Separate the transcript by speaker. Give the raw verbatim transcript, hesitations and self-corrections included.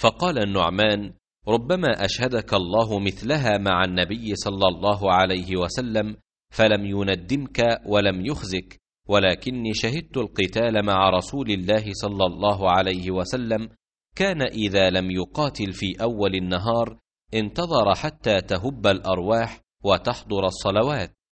Speaker 1: فقال النعمان: ربما أشهدك الله مثلها مع النبي صلى الله عليه وسلم فلم يندمك ولم يخزك، ولكني شهدت القتال مع رسول الله صلى الله عليه وسلم، كان إذا لم يقاتل في أول النهار انتظر حتى تهب الأرواح وتحضر الصلوات،